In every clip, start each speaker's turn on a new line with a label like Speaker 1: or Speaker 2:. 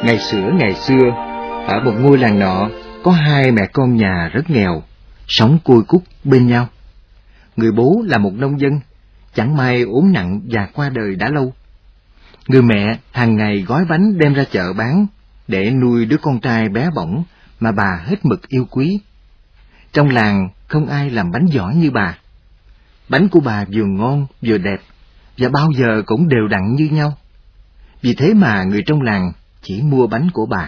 Speaker 1: Ngày xưa, ở một ngôi làng nọ, có hai mẹ con nhà rất nghèo, sống côi cút bên nhau. Người bố là một nông dân, chẳng may ốm nặng và qua đời đã lâu. Người mẹ hàng ngày gói bánh đem ra chợ bán, để nuôi đứa con trai bé bỏng mà bà hết mực yêu quý. Trong làng không ai làm bánh giỏi như bà. Bánh của bà vừa ngon vừa đẹp, và bao giờ cũng đều đặn như nhau. Vì thế mà người trong làng chỉ mua bánh của bà.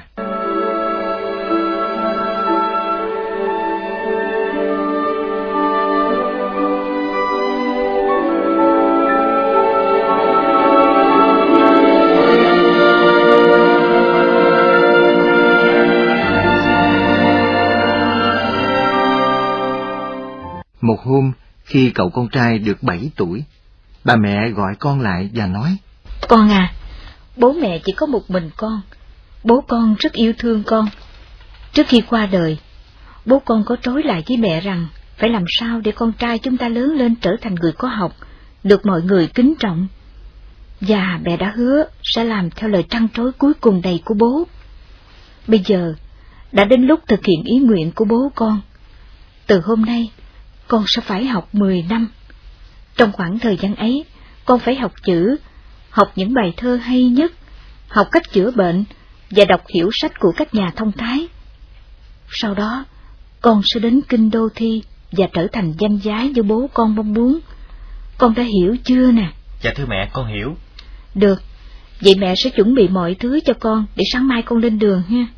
Speaker 1: Một hôm, khi cậu con trai được 7 tuổi, bà mẹ gọi con lại và nói:
Speaker 2: Con à, bố mẹ chỉ có một mình con. Bố con rất yêu thương con. Trước khi qua đời, bố con có trối lại với mẹ rằng phải làm sao để con trai chúng ta lớn lên trở thành người có học, được mọi người kính trọng. Và mẹ đã hứa sẽ làm theo lời trăn trối cuối cùng này của bố. Bây giờ, đã đến lúc thực hiện ý nguyện của bố con. Từ hôm nay, con sẽ phải học 10 năm. Trong khoảng thời gian ấy, con phải học chữ, học những bài thơ hay nhất, học cách chữa bệnh và đọc hiểu sách của các nhà thông thái. Sau đó, con sẽ đến kinh đô thi và trở thành danh giá như bố con mong muốn. Con đã hiểu chưa nè?
Speaker 3: Dạ thưa mẹ, con hiểu.
Speaker 2: Được, vậy mẹ sẽ chuẩn bị mọi thứ cho con để sáng mai con lên đường ha.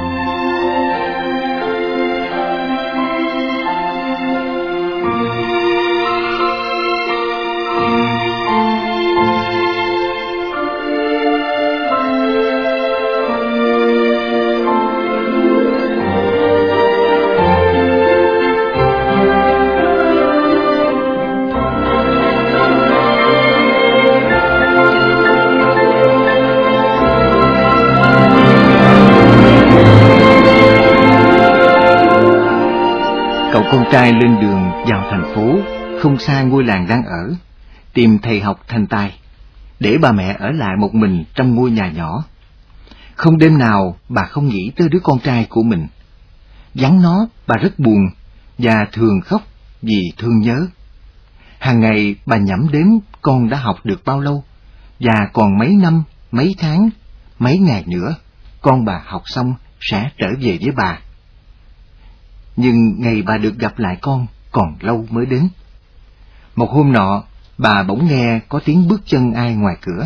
Speaker 1: Cậu con trai lên đường vào thành phố, không xa ngôi làng đang ở, tìm thầy học thành tài, để bà mẹ ở lại một mình trong ngôi nhà nhỏ. Không đêm nào bà không nghĩ tới đứa con trai của mình. Vắng nó, bà rất buồn, và thường khóc vì thương nhớ. Hàng ngày bà nhẩm đếm con đã học được bao lâu, và còn mấy năm, mấy tháng, mấy ngày nữa, con bà học xong sẽ trở về với bà. Nhưng ngày bà được gặp lại con còn lâu mới đến. Một hôm nọ, bà bỗng nghe có tiếng bước chân ai ngoài cửa.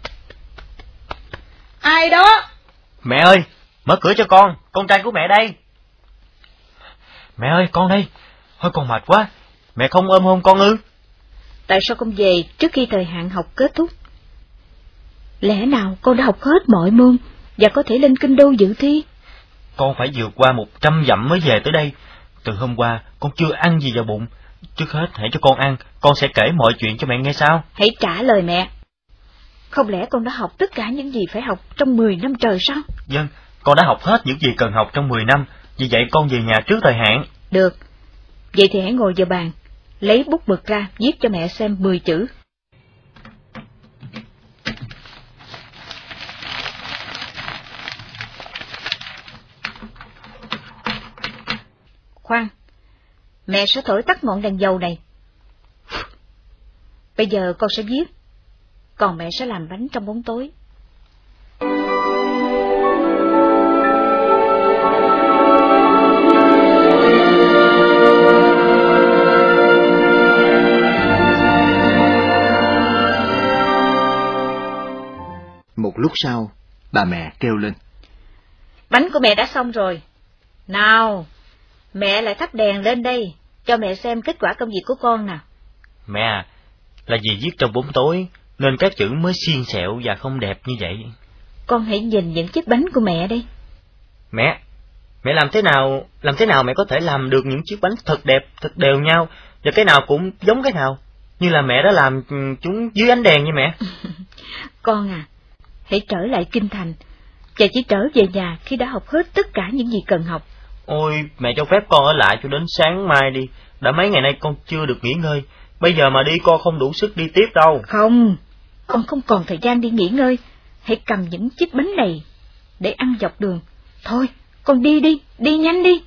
Speaker 2: Ai đó?
Speaker 3: Mẹ ơi, mở cửa cho con trai của mẹ đây. Mẹ ơi, con đây. Thôi con mệt quá, mẹ không ôm hôn con ư?
Speaker 2: Tại sao con về trước khi thời hạn học kết thúc? Lẽ nào con đã học hết mọi môn và có thể lên kinh đô dự thi?
Speaker 3: Con phải vượt qua 100 dặm mới về tới đây. Từ hôm qua con chưa ăn gì vào bụng. Trước hết hãy cho con ăn, con sẽ kể mọi chuyện cho mẹ nghe sao?
Speaker 2: Hãy trả lời mẹ. Không lẽ con đã học tất cả những gì phải học trong 10 năm trời sao?
Speaker 3: Vâng, con đã học hết những gì cần học trong 10 năm. Vì vậy con về nhà trước thời hạn.
Speaker 2: Được, vậy thì hãy ngồi vào bàn, lấy bút mực ra viết cho mẹ xem 10 chữ. Khoan, mẹ sẽ thổi tắt ngọn đèn dầu này. Bây giờ con sẽ viết, còn mẹ sẽ làm bánh trong bóng tối.
Speaker 1: Một lúc sau, bà mẹ kêu lên:
Speaker 2: Bánh của mẹ đã xong rồi. Nào, mẹ lại thắp đèn lên đây, cho mẹ xem kết quả công việc của con nào.
Speaker 3: Mẹ à, là vì viết trong bóng tối, nên các chữ mới xiên xẹo và không đẹp như vậy.
Speaker 2: Con hãy nhìn những chiếc bánh của mẹ đây.
Speaker 3: Mẹ làm thế nào mẹ có thể làm được những chiếc bánh thật đẹp, thật đều nhau, và cái nào cũng giống cái nào, như là mẹ đã làm chúng dưới ánh đèn như mẹ?
Speaker 2: Con à, hãy trở lại kinh thành, và chỉ trở về nhà khi đã học hết tất cả những gì cần học.
Speaker 3: Ôi, mẹ cho phép con ở lại cho đến sáng mai đi, đã mấy ngày nay con chưa được nghỉ ngơi, bây giờ mà đi con không đủ sức đi tiếp đâu.
Speaker 2: Không, con không còn thời gian đi nghỉ ngơi, hãy cầm những chiếc bánh này, để ăn dọc đường. Thôi, con đi đi, đi nhanh đi.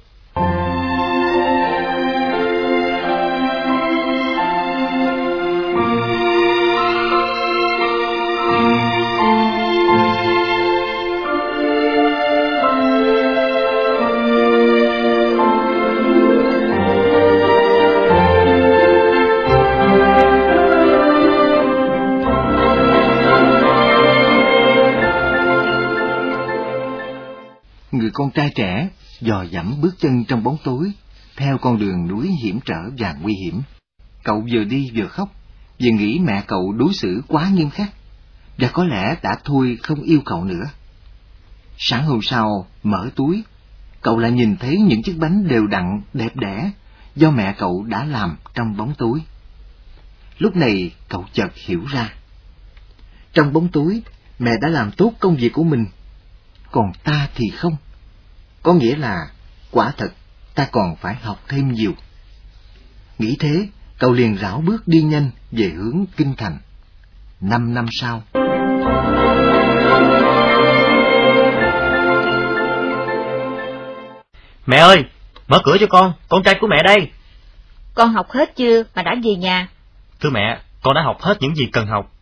Speaker 1: Người con trai trẻ dò dẫm bước chân trong bóng tối, theo con đường núi hiểm trở và nguy hiểm. Cậu vừa đi vừa khóc, vì nghĩ mẹ cậu đối xử quá nghiêm khắc, và có lẽ đã thôi không yêu cậu nữa. Sáng hôm sau, mở túi, cậu lại nhìn thấy những chiếc bánh đều đặn, đẹp đẽ, do mẹ cậu đã làm trong bóng tối. Lúc này cậu chợt hiểu ra. Trong bóng tối, mẹ đã làm tốt công việc của mình, còn ta thì không. Có nghĩa là, quả thật, ta còn phải học thêm nhiều. Nghĩ thế, cậu liền rảo bước đi nhanh về hướng kinh thành. 5 năm sau.
Speaker 3: Mẹ ơi, mở cửa cho con trai của mẹ đây.
Speaker 2: Con học hết chưa mà đã về nhà?
Speaker 3: Thưa mẹ, con đã học hết những gì cần học.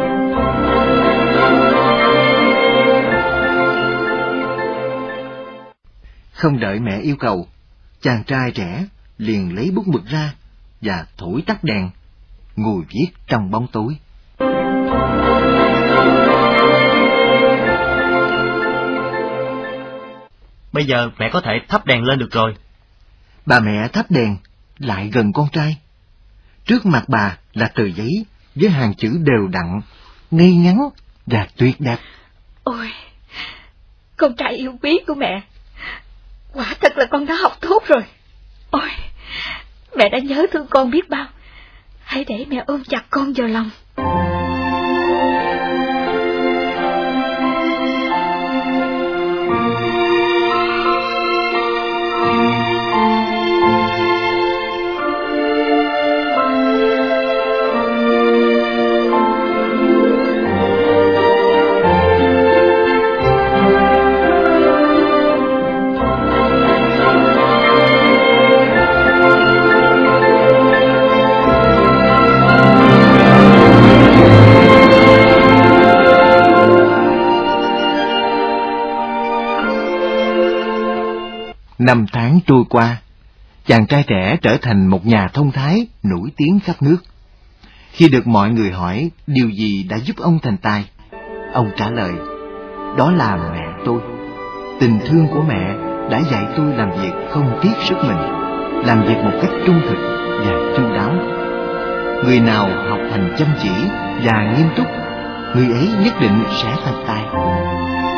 Speaker 1: Không đợi mẹ yêu cầu, chàng trai trẻ liền lấy bút mực ra và thổi tắt đèn, ngồi viết trong bóng tối.
Speaker 3: Bây giờ mẹ có thể thắp đèn lên được rồi.
Speaker 1: Bà mẹ thắp đèn lại gần con trai. Trước mặt bà là tờ giấy với hàng chữ đều đặn, ngay ngắn và tuyệt đẹp.
Speaker 2: Ôi, con trai yêu quý của mẹ, quả thật là con đã học tốt rồi. Ôi, mẹ đã nhớ thương con biết bao. Hãy để mẹ ôm chặt con vào lòng.
Speaker 1: Năm tháng trôi qua, chàng trai trẻ trở thành một nhà thông thái nổi tiếng khắp nước. Khi được mọi người hỏi điều gì đã giúp ông thành tài, ông trả lời, đó là mẹ tôi. Tình thương của mẹ đã dạy tôi làm việc không tiếc sức mình, làm việc một cách trung thực và chu đáo. Người nào học hành chăm chỉ và nghiêm túc, người ấy nhất định sẽ thành tài.